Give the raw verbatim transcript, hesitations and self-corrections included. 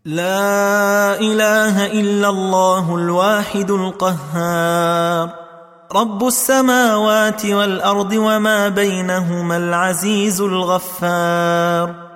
لا إله إلا الله الواحد القهار، رب السماوات والأرض وما بينهما العزيز الغفار.